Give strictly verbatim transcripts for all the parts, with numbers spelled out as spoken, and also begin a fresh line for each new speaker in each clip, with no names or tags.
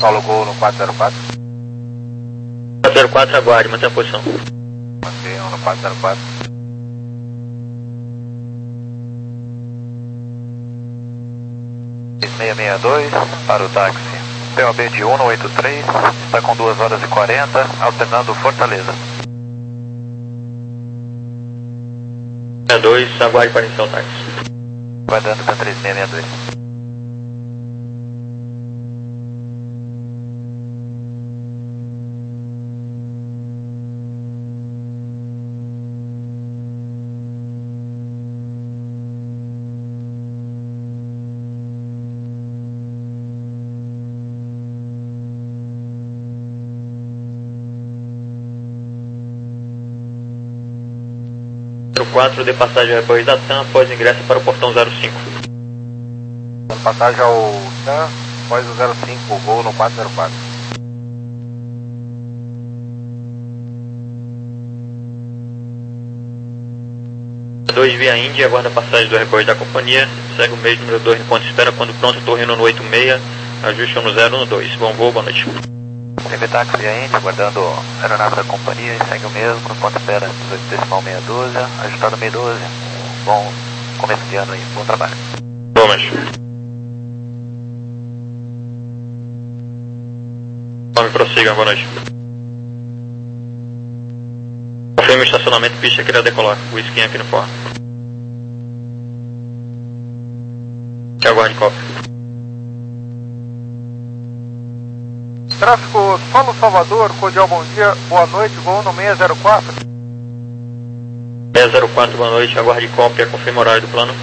Paulo Gol no quatro zero quatro.
quatro zero quatro, aguarde, mantenha a posição.
Mantenham no quatro zero quatro. seis seis seis dois para o táxi. P O B de um oito três, está com duas horas e quarenta, alternando Fortaleza.
sessenta e dois, aguarde para iniciar o táxi.
Aguardando para três seis seis dois.
zero quatro, de passagem ao apoio da T A M após ingresso para o portão zero cinco.
Passagem ao T A M após o zero cinco, Gol no quatro zero quatro.
dois via Índia, aguarda a passagem do apoio da companhia, segue o mesmo número dois no ponto de espera, quando pronto, estou indo no oito seis, ajuste no zero um dois. Bom voo, boa noite.
T V Táxi via Índia, aguardando a aeronave da companhia, segue o mesmo, no ponto de espera dezoito decimal seis doze, ajustado seis doze. Bom começo de ano aí, bom trabalho.
Bom, mas... Nome, prossiga, boa noite. Confirme o estacionamento, pista que irá decolar, whisky aqui no forno. Que aguarde cópia.
Tráfego Solo Salvador, cordial bom dia, boa noite, voo no seis zero quatro.
seis zero quatro, boa noite, aguarde cópia, confirma o horário do plano.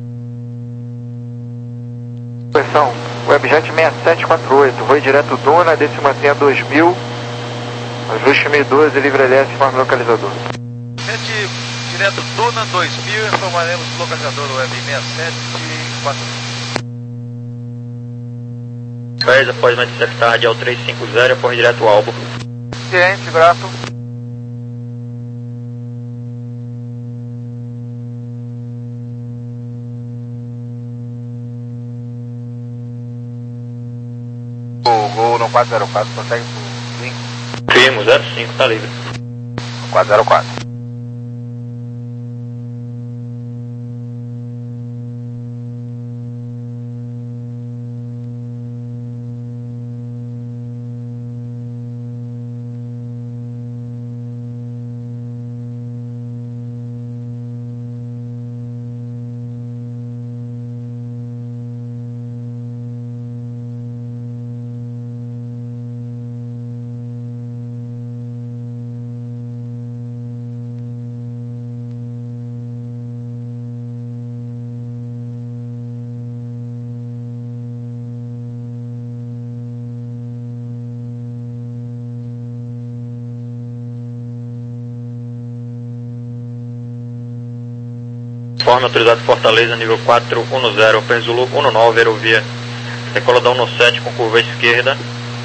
Posição, Webjet seis sete quatro oito, voo direto Duna, desse mantenha dois mil, ajuste seis doze, livre L S, informe localizador.
Sete, direto Duna dois mil, informaremos o localizador Web seis sete quatro oito.
dez após mais interceptar ao três cinco zero, após direto ao Albo.
Ciente, grato. O Gol no quatro zero quatro, consegue pro cinco?
Firmo, zero cinco, tá livre.
quatro zero quatro.
Informe autorizado Fortaleza, nível quatro um zero, Penzulu um nove, aerovia. Decola da um sete com curva esquerda.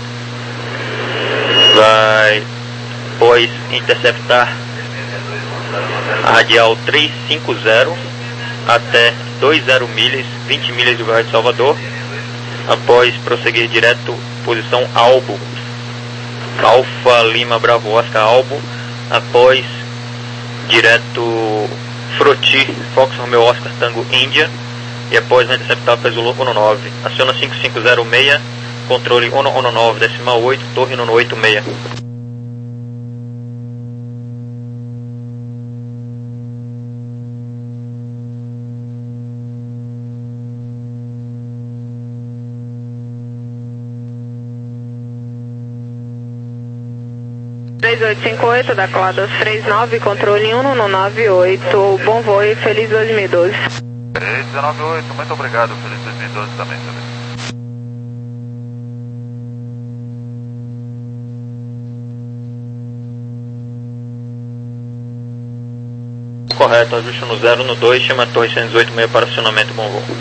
Vai, pois, interceptar a radial trezentos e cinquenta até vinte milhas, vinte milhas do bairro de Salvador. Após prosseguir direto, posição Albo. Alfa Lima Bravo Oscar Albo. Após direto Froti, Fox Romeo Oscar Tango Índia, e após vai interceptar o Pezulu um nove. Aciona cinco cinco zero seis, controle um nove decimal oito, torre no oito seis.
três oito cinco oito, da Cola três nove, controle um nove oito, bom voo e feliz dois mil e doze.
três nove oito, muito obrigado, feliz dois mil e doze também, também.
Correto, ajuste no zero no dois, chama a torre cento e dezoito seis para acionamento, bom voo.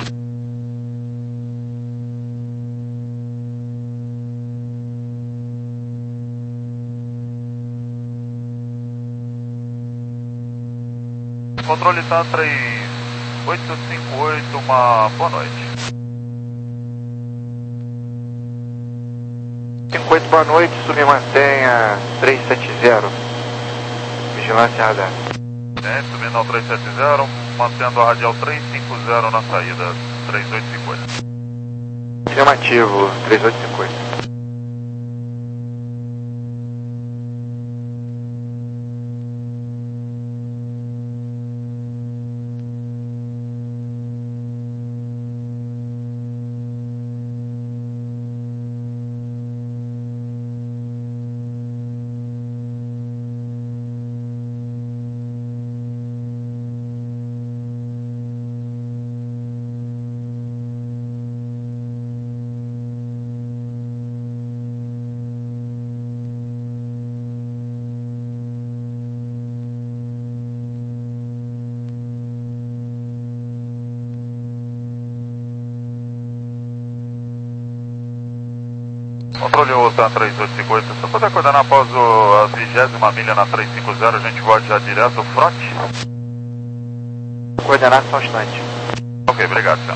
Controle Tantra oito cinco oito, uma boa noite.
cinco oito, boa noite, submantenha três sete zero. Vigilância radar.
É, subindo ao três sete zero, mantendo a radial três cinco zero na saída, três oito cinco oito.
Afirmativo, três oito cinco oito.
Controle o TAM três oito cinco oito, se puder coordenar após o, a vigésima milha na três cinco zero, a gente voa já direto frote.
Coordenado só um instante.
Ok, obrigado, senhor.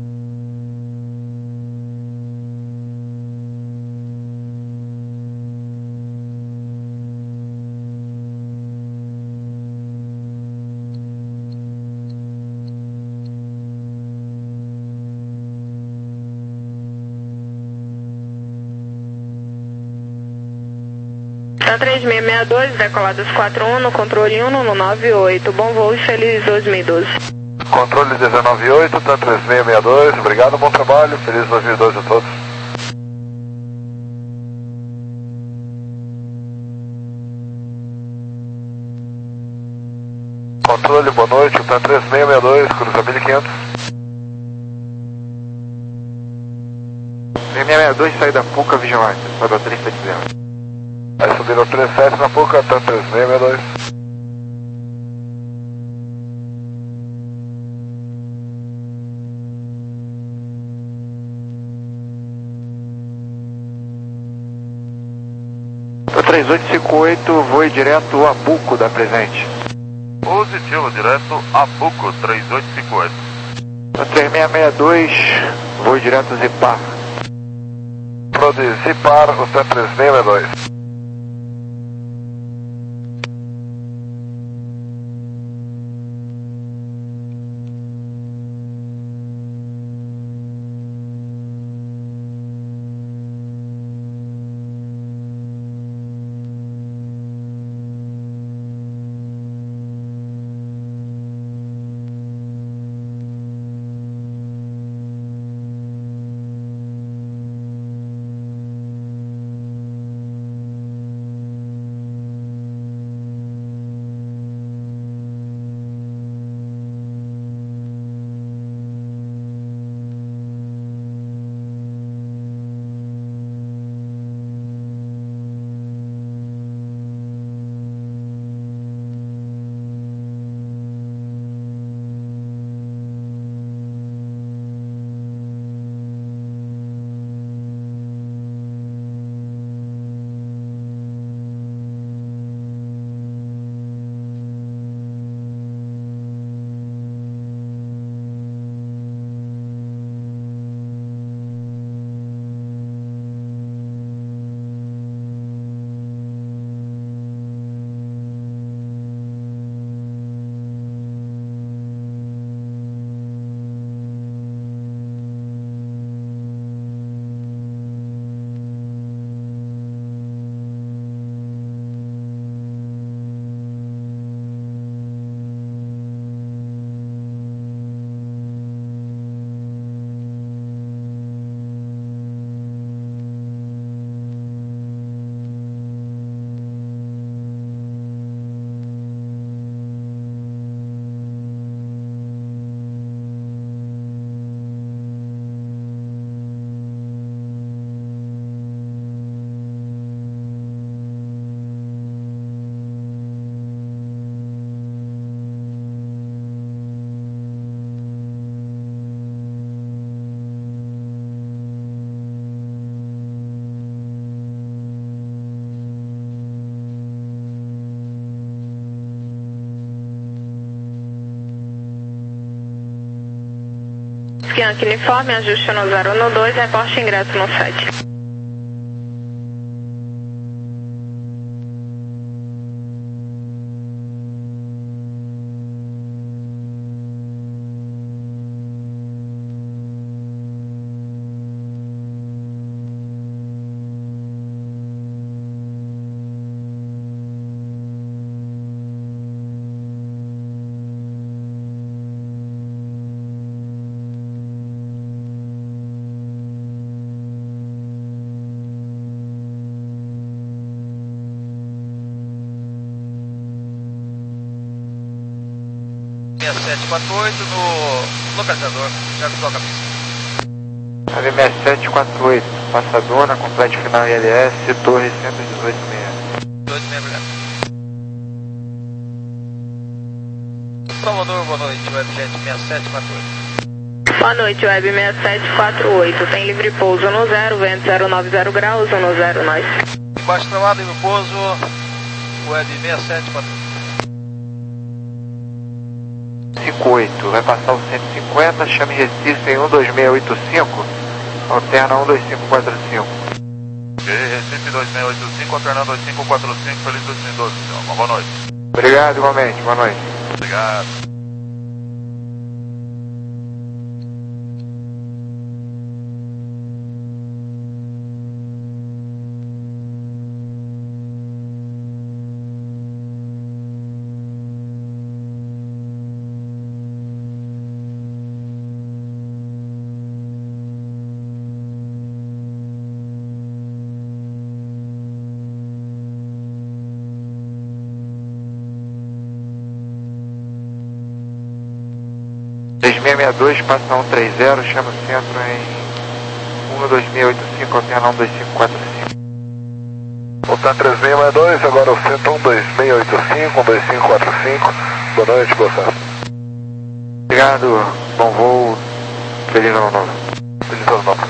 TAM três seis seis dois, decoladas quatro um no controle um no nove oito. Bom voo e feliz dois mil e doze.
Controle dezenove oito, TAM três seis seis dois, obrigado, bom trabalho, feliz dois mil e doze a todos. Controle, boa noite, TAM três seis seis dois, cruza mil e quinhentos.
seis seis dois, saída Puca, vigilância, sobe ao três sete zero.
Aí subindo ao três sete na Puca, TAM três seis seis dois.
três oito cinco oito, voe direto a Buco da presente.
Positivo, direto a Buco, três oito cinco oito.
três seis seis dois, voe direto a Zipar.
Pro de Zipar, o TAM três seis seis dois.
Yankee uniforme, ajuste no zero no dois, reporte ingresso no sete.
seis sete quatro oito no localizador, já toca a pista.
Web seis sete quatro oito, Passadona, complete final I L S, Torre cento e dezoito seis.
dezoito seis, obrigado. Salvador, boa noite, Webjet seis sete quatro oito.
Boa noite, Web seis sete quatro oito. Tem livre pouso no zero, vento zero nove zero graus, no zero, nós.
Baixo travado, livre pouso, Web seis sete quatro oito.
cinco oito, vai passar o cento e cinquenta, chame Recife em um dois seis oito cinco, alterna um dois cinco quatro cinco.
Ok, Recife dois seis oito cinco, alternando dois cinco quatro cinco, feliz dois mil e doze, então. Uma boa noite.
Obrigado, igualmente, boa noite.
Obrigado.
três seis seis dois, passa um três zero, chama o centro em um dois seis oito cinco, alterna um dois cinco quatro cinco.
Voltar três seis seis dois, agora o centro um dois seis oito cinco, um dois cinco quatro cinco. Boa noite, boa tarde.
Obrigado, bom voo, feliz ano novo.
Feliz ano novo.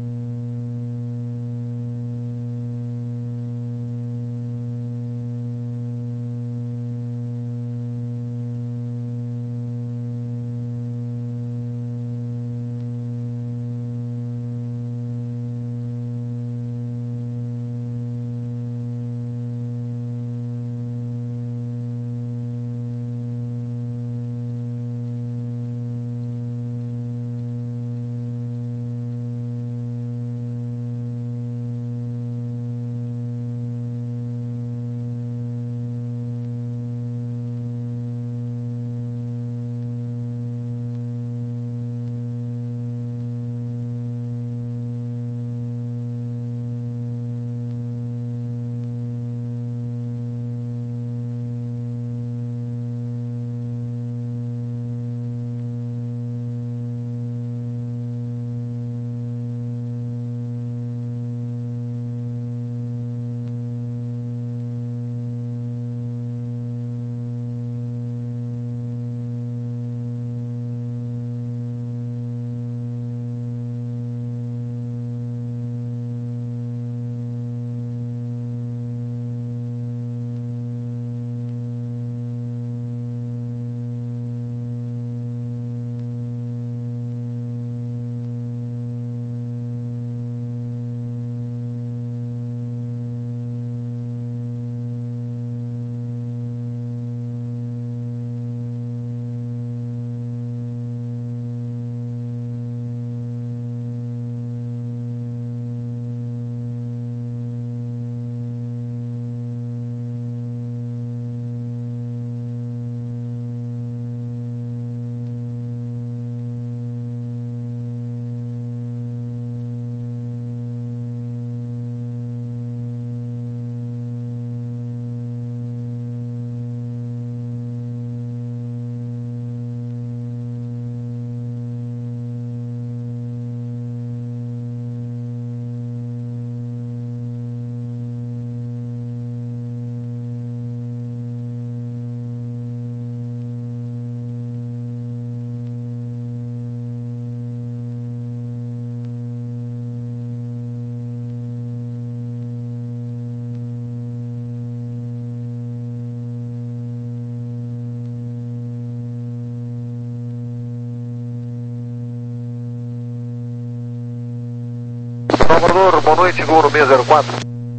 Salvador, boa noite, voo no seis zero quatro.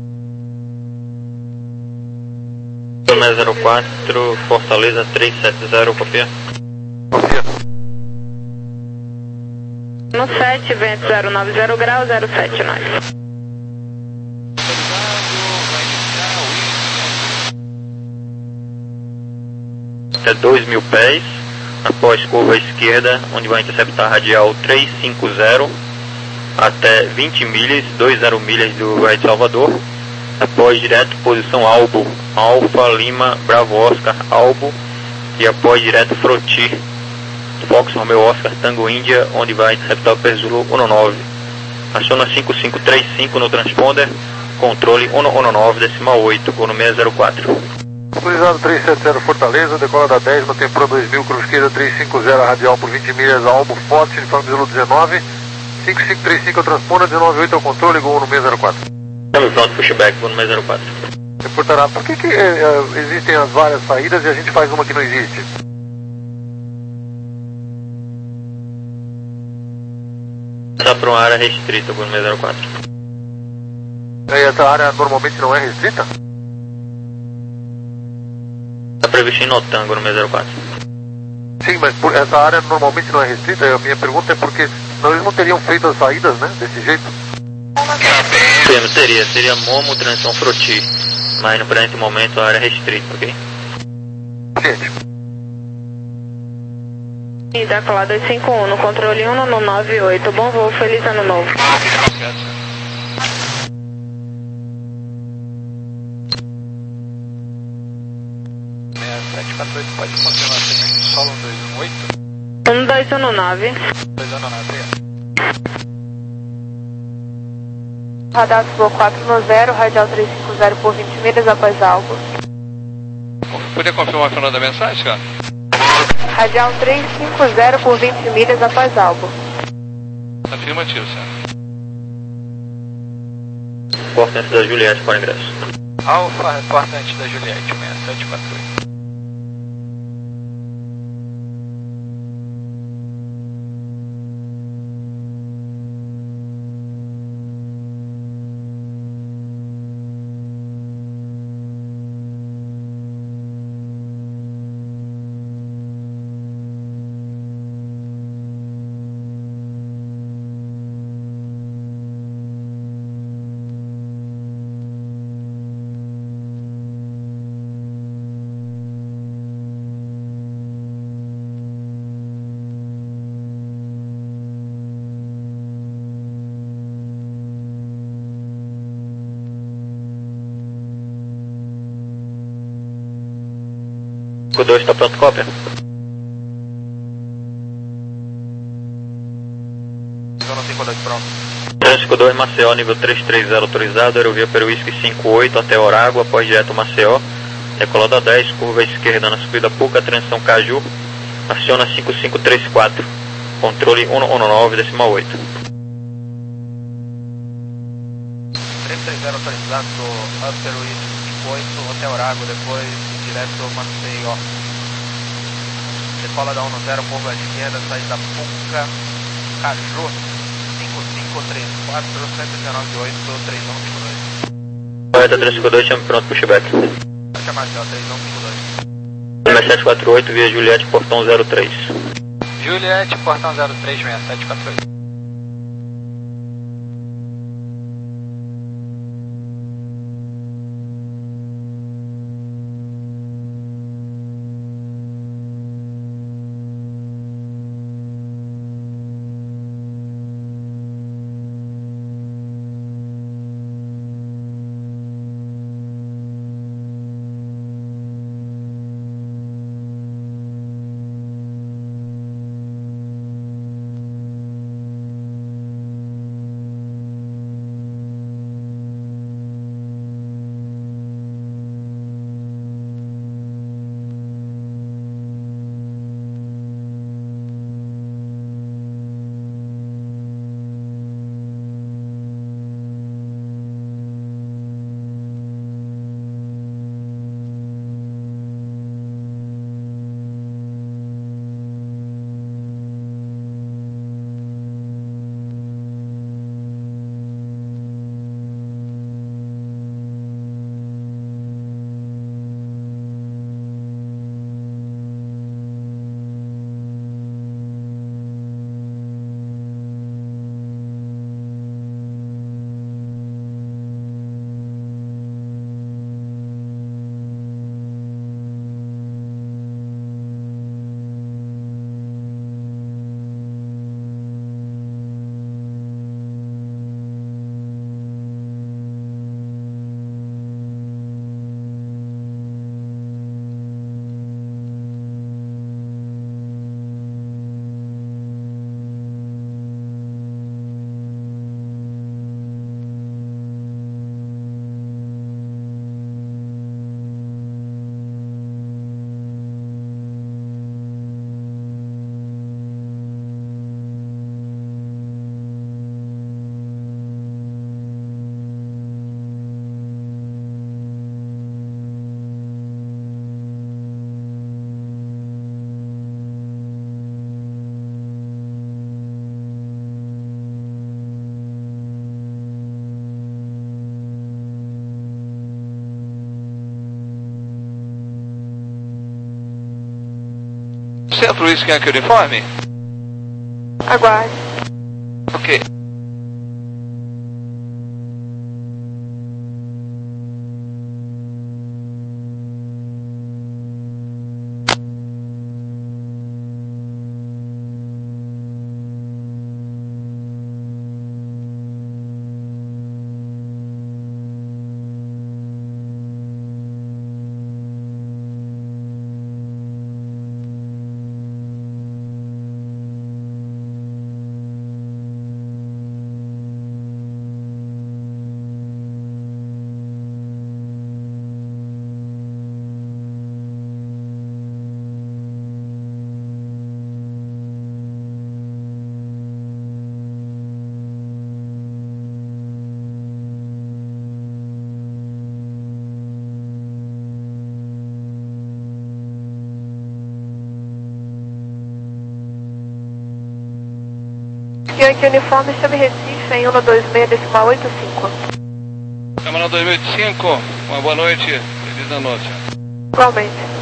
seis zero quatro, Fortaleza três sete zero, copia.
Copia.
No sete, vento zero nove zero graus, zero sete, nós.
Até dois mil pés, após curva esquerda, onde vai interceptar radial trezentos e cinquenta, até vinte milhas, vinte milhas do Red Salvador, após direto posição Albo, Alfa Lima Bravo Oscar Albo, e após direto Froti, Fox Romeo Oscar Tango Índia, onde vai Helicóptero Zulu nove. Aciona cinco cinco três cinco no transponder, controle cento e dezenove, oito, voo no seis zero quatro.
Autorizado três sete zero Fortaleza, decola da dez, mantém Pro dois mil, cruz esquerda trezentos e cinquenta, radial por vinte milhas, Albo Forte, uniforme Zulu dezenove, cinco cinco três cinco é o transponder, dezenove oito é o controle, gol no seis zero quatro.
Estamos pronto, pushback, voo no seis zero quatro.
Reportará, por que, que é, é, existem as várias saídas e a gente faz uma que não existe?
Está para uma área restrita, voo no seis zero quatro.
E essa área normalmente não é restrita?
Está previsto em Notango no seis zero quatro.
Sim, mas por, essa área normalmente não é restrita. A minha pergunta é porque não, eles não teriam feito as saídas, né? Desse jeito?
Sim, seria, seria Momo, transição Froti, mas no presente momento a área é restrita, ok?
Gente.
E da Cola dois cinco um no controle um no nove oito. Bom voo, feliz ano novo.
sete quatro oito, pode confirmar também. Solo um dois um oito.
um dois um nove.
dois um nove.
Radar voo quatro no zero, radial trezentos e cinquenta por vinte milhas após algo.
Poder confirmar o final da mensagem, cara?
Radial trezentos e cinquenta por vinte milhas após algo.
Afirmativo, senhor.
Importante da Juliette para ingresso.
Alfa, reportante da Juliette, seis sete quatro oito.
cinco dois está pronto, cópia.
Zona cinco dois pronto.
cinco dois Maceió, nível trezentos e trinta autorizado, aerovia Peruísque cinco oito até Orago, após direto Maceió, decolada dez, curva esquerda na subida Puca, transição Caju, aciona cinco cinco três quatro, controle cento e nove, oito.
trezentos e trinta autorizado do Peruísque cinco oito até Orago, depois direto Maceió. Decola da um zero, curva esquerda, saída Puca, Caju, cinco cinco três quatro, cento e dezenove, oito, três um cinco dois.
Correta trezentos e cinquenta e dois, chame pronto, pushback.
Acha Maceió, três um cinco dois.
seis sete quatro oito, via Juliette, portão zero três.
Juliette, portão zero três, seis sete quatro oito.
Centro Whisky Yankee Uniforme?
Aguarde.
Ok.
Yankee Uniforme, chame Recife em um dois seis decimal oito cinco.
Câmara dois mil e oitenta e cinco, uma boa noite, feliz ano noite.
Igualmente.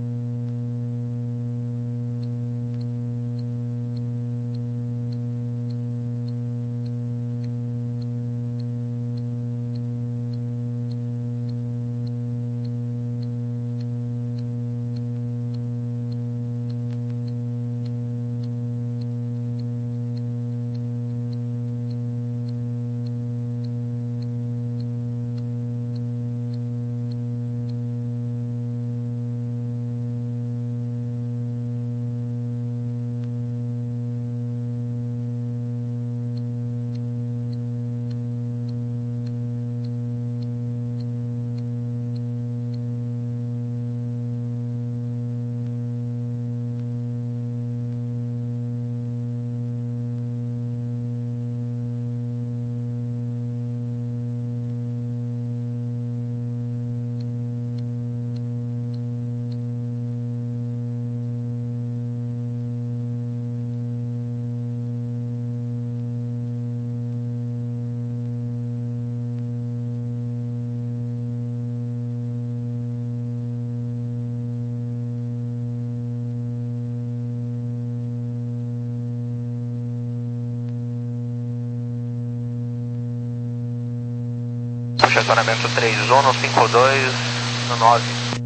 Estacionamento três um cinco dois no nove.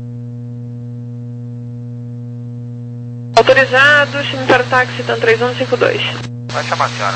Autorizado, chame para o táxi, então três um cinco dois.
Vai chamar a senhora.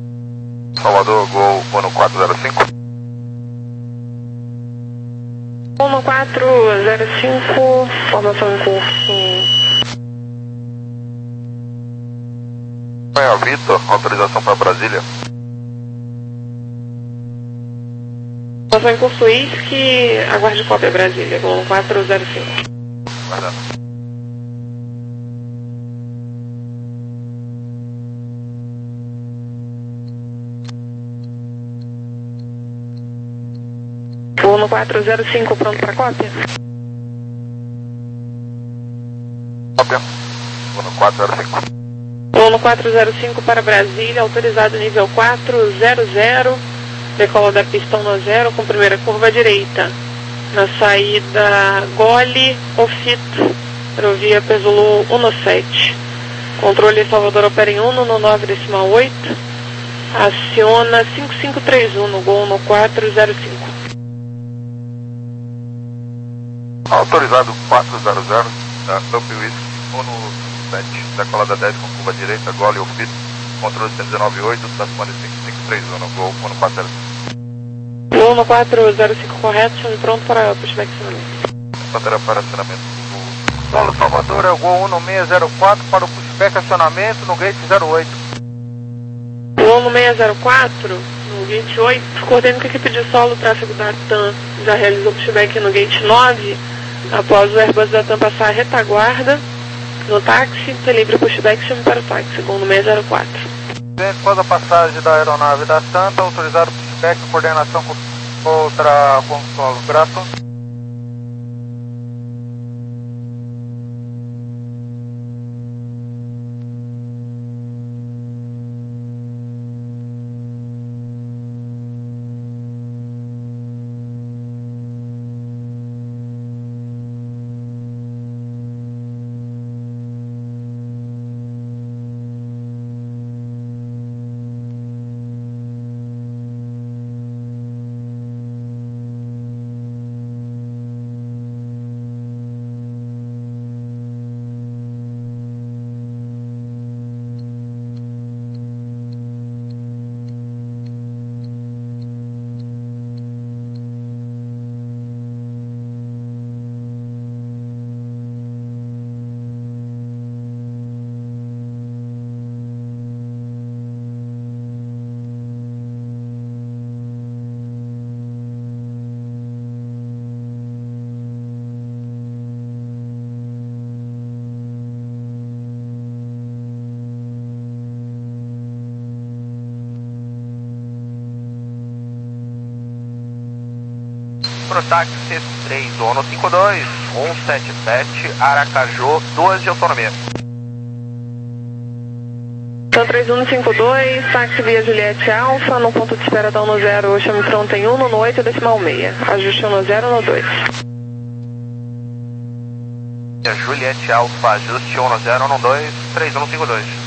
Salvador, Gol, Ono quatro zero cinco.
um quatro zero cinco, formação em curso.
É, Vitor, autorização para Brasília.
Formação em curso I S C, aguarde cópia Brasília, um quatro zero cinco.
Guardando.
um quatro zero cinco, pronto para cópia?
Cópia. um quatro zero cinco.
um quatro zero cinco para Brasília, autorizado nível quatro zero zero, decola da pista um zero com primeira curva à direita. Na saída Gole, Ofito, Aerovia Pesulu sete. Controle Salvador opera em um no nove decimal oito. Aciona cinco cinco três um no Gol no quatro zero cinco.
Autorizado quatro zero zero, da Up Whisky, Uno sete, decolada dez com curva direita, Gole Ofito, controle cento e dezenove oito, transpone cinco cinco três um no Gol, Uno quatro zero cinco.
Gol no quatro zero cinco correto, estamos pronto para pushback acionamento.
Bandeira para acionamento.
Solo Salvador é o Gol um seis zero quatro para o pushback acionamento no gate zero oito.
Gol no seis zero quatro, no gate oito, coordeno com a equipe de solo, tráfego da TAM já realizou pushback no gate nove. Após o Airbus da TAM passar a retaguarda no táxi, está livre o pushback, chame para o táxi, Gol no seis zero quatro.
Após a passagem da aeronave da TAM, está autorizado o pushback, coordenação com outra com solo. Grato. Protax C três, Ono cinco dois, um sete sete, Aracaju, duas de autonomia.
Então três um cinco dois, táxi via Juliette Alfa, no ponto de espera da um zero, chame pronto em um no oito decimal seis, ajuste um zero no dois.
Juliette Alfa, ajuste um zero no dois, três um cinco dois.